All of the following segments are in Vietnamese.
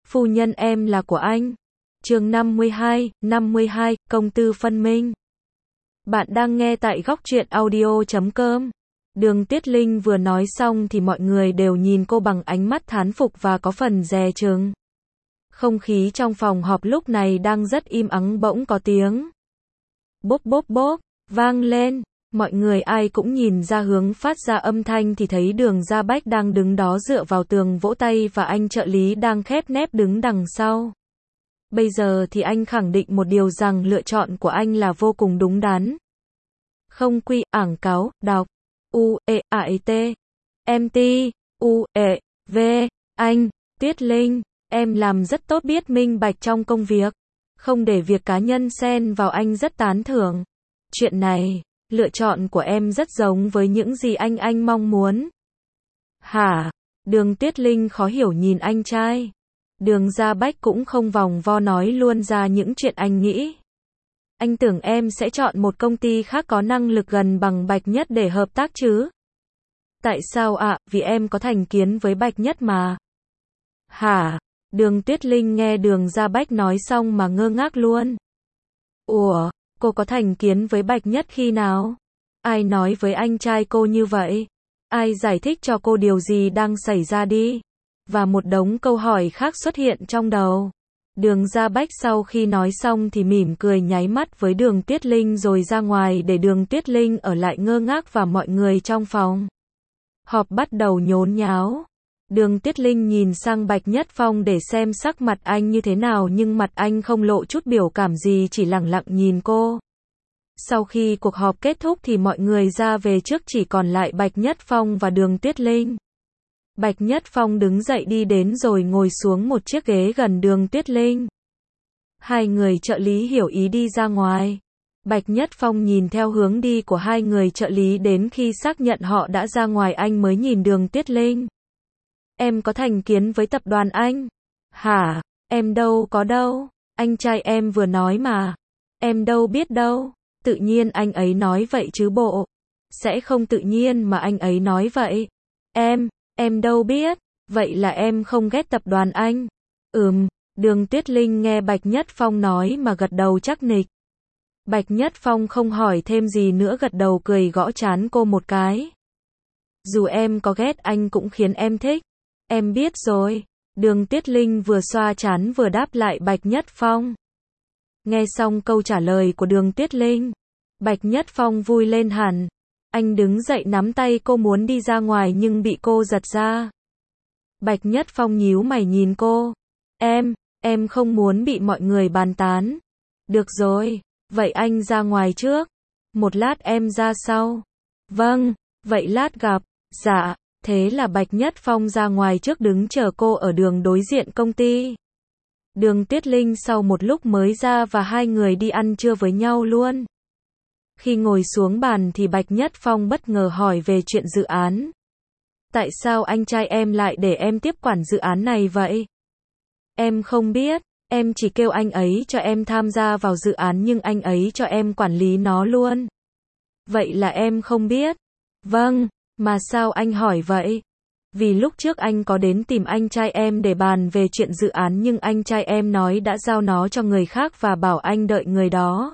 phu nhân em là của anh. Chương 52, công tư phân minh. Bạn đang nghe tại góc truyện audio.com. Đường Tuyết Linh vừa nói xong thì mọi người đều nhìn cô bằng ánh mắt thán phục và có phần dè chừng. Không khí trong phòng họp lúc này đang rất im ắng, bỗng có tiếng bốp bốp bốp vang lên. Mọi người ai cũng nhìn ra hướng phát ra âm thanh thì thấy Đường Gia Bách đang đứng đó dựa vào tường vỗ tay và anh trợ lý đang khép nép đứng đằng sau. Bây giờ thì anh khẳng định một điều rằng lựa chọn của anh là vô cùng đúng đắn. Không quy, ảng cáo, đọc, U-E-A-T, M-T, U-E-V, anh, Tuyết Linh, em làm rất tốt, biết minh bạch trong công việc, không để việc cá nhân xen vào, anh rất tán thưởng. Chuyện này, lựa chọn của em rất giống với những gì anh mong muốn. Hả? Đường Tuyết Linh khó hiểu nhìn anh trai. Đường Gia Bách cũng không vòng vo nói luôn ra những chuyện anh nghĩ. Anh tưởng em sẽ chọn một công ty khác có năng lực gần bằng Bạch Nhất để hợp tác chứ? Tại sao ạ? Vì em có thành kiến với Bạch Nhất mà. Hả? Đường Tuyết Linh nghe Đường Gia Bách nói xong mà ngơ ngác luôn. Ủa, cô có thành kiến với Bạch Nhất khi nào? Ai nói với anh trai cô như vậy? Ai giải thích cho cô điều gì đang xảy ra đi? Và một đống câu hỏi khác xuất hiện trong đầu. Đường Gia Bách sau khi nói xong thì mỉm cười nháy mắt với Đường Tuyết Linh rồi ra ngoài để Đường Tuyết Linh ở lại ngơ ngác và mọi người trong phòng họp bắt đầu nhốn nháo. Đường Tuyết Linh nhìn sang Bạch Nhất Phong để xem sắc mặt anh như thế nào nhưng mặt anh không lộ chút biểu cảm gì, chỉ lẳng lặng nhìn cô. Sau khi cuộc họp kết thúc thì mọi người ra về trước, chỉ còn lại Bạch Nhất Phong và Đường Tuyết Linh. Bạch Nhất Phong đứng dậy đi đến rồi ngồi xuống một chiếc ghế gần Đường Tuyết Linh. Hai người trợ lý hiểu ý đi ra ngoài. Bạch Nhất Phong nhìn theo hướng đi của hai người trợ lý, đến khi xác nhận họ đã ra ngoài anh mới nhìn Đường Tuyết Linh. Em có thành kiến với tập đoàn anh? Hả? Em đâu có đâu. Anh trai em vừa nói mà. Em đâu biết đâu. Tự nhiên anh ấy nói vậy chứ bộ. Sẽ không tự nhiên mà anh ấy nói vậy. Em đâu biết. Vậy là em không ghét tập đoàn anh? Đường Tuyết Linh nghe Bạch Nhất Phong nói mà gật đầu chắc nịch. Bạch Nhất Phong không hỏi thêm gì nữa, gật đầu cười gõ trán cô một cái. Dù em có ghét anh cũng khiến em thích. Em biết rồi. Đường Tuyết Linh vừa xoa trán vừa đáp lại Bạch Nhất Phong. Nghe xong câu trả lời của Đường Tuyết Linh, Bạch Nhất Phong vui lên hẳn. Anh đứng dậy nắm tay cô muốn đi ra ngoài nhưng bị cô giật ra. Bạch Nhất Phong nhíu mày nhìn cô. Em không muốn bị mọi người bàn tán. Được rồi, vậy anh ra ngoài trước. Một lát em ra sau. Vâng, vậy lát gặp. Dạ. Thế là Bạch Nhất Phong ra ngoài trước đứng chờ cô ở đường đối diện công ty. Đường Tuyết Linh sau một lúc mới ra và hai người đi ăn trưa với nhau luôn. Khi ngồi xuống bàn thì Bạch Nhất Phong bất ngờ hỏi về chuyện dự án. Tại sao anh trai em lại để em tiếp quản dự án này vậy? Em không biết, em chỉ kêu anh ấy cho em tham gia vào dự án nhưng anh ấy cho em quản lý nó luôn. Vậy là em không biết. Vâng. Mà sao anh hỏi vậy? Vì lúc trước anh có đến tìm anh trai em để bàn về chuyện dự án nhưng anh trai em nói đã giao nó cho người khác và bảo anh đợi người đó.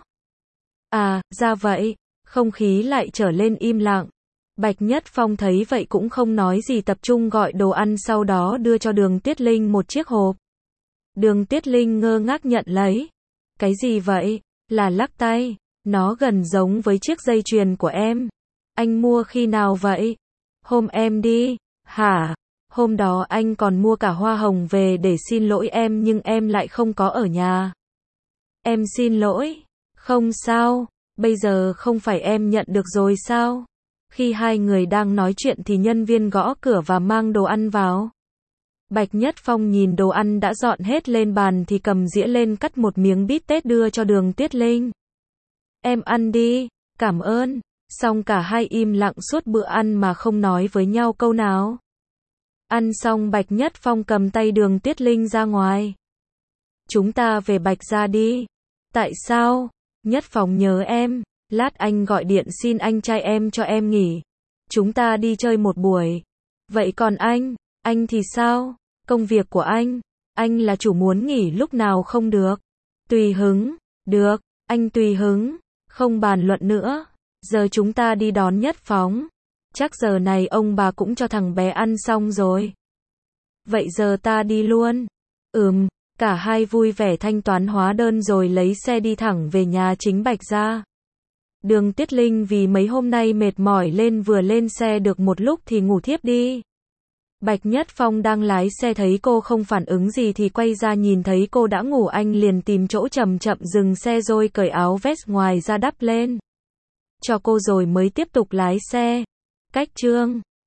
À, ra vậy. Không khí lại trở lên im lặng. Bạch Nhất Phong thấy vậy cũng không nói gì, tập trung gọi đồ ăn, sau đó đưa cho Đường Tuyết Linh một chiếc hộp. Đường Tuyết Linh ngơ ngác nhận lấy. Cái gì vậy? Là lắc tay. Nó gần giống với chiếc dây chuyền của em. Anh mua khi nào vậy? Hôm em đi. Hả? Hôm đó anh còn mua cả hoa hồng về để xin lỗi em nhưng em lại không có ở nhà. Em xin lỗi. Không sao. Bây giờ không phải em nhận được rồi sao? Khi hai người đang nói chuyện thì nhân viên gõ cửa và mang đồ ăn vào. Bạch Nhất Phong nhìn đồ ăn đã dọn hết lên bàn thì cầm dĩa lên cắt một miếng bít tết đưa cho Đường Tuyết Linh. Em ăn đi. Cảm ơn. Xong cả hai im lặng suốt bữa ăn mà không nói với nhau câu nào. Ăn xong Bạch Nhất Phong cầm tay Đường Tuyết Linh ra ngoài. Chúng ta về Bạch gia đi. Tại sao? Nhất Phong nhớ em. Lát anh gọi điện xin anh trai em cho em nghỉ. Chúng ta đi chơi một buổi. Vậy còn anh thì sao? Công việc của anh? Anh là chủ muốn nghỉ lúc nào không được. Tùy hứng. Được, anh tùy hứng. Không bàn luận nữa. Giờ chúng ta đi đón Nhất Phóng. Chắc giờ này ông bà cũng cho thằng bé ăn xong rồi. Vậy giờ ta đi luôn. Cả hai vui vẻ thanh toán hóa đơn rồi lấy xe đi thẳng về nhà chính Bạch gia. Đường Tuyết Linh vì mấy hôm nay mệt mỏi lên vừa lên xe được một lúc thì ngủ thiếp đi. Bạch Nhất Phong đang lái xe thấy cô không phản ứng gì thì quay ra nhìn thấy cô đã ngủ anh liền tìm chỗ chậm chậm dừng xe rồi cởi áo vest ngoài ra đắp lên cho cô rồi mới tiếp tục lái xe. Cách chương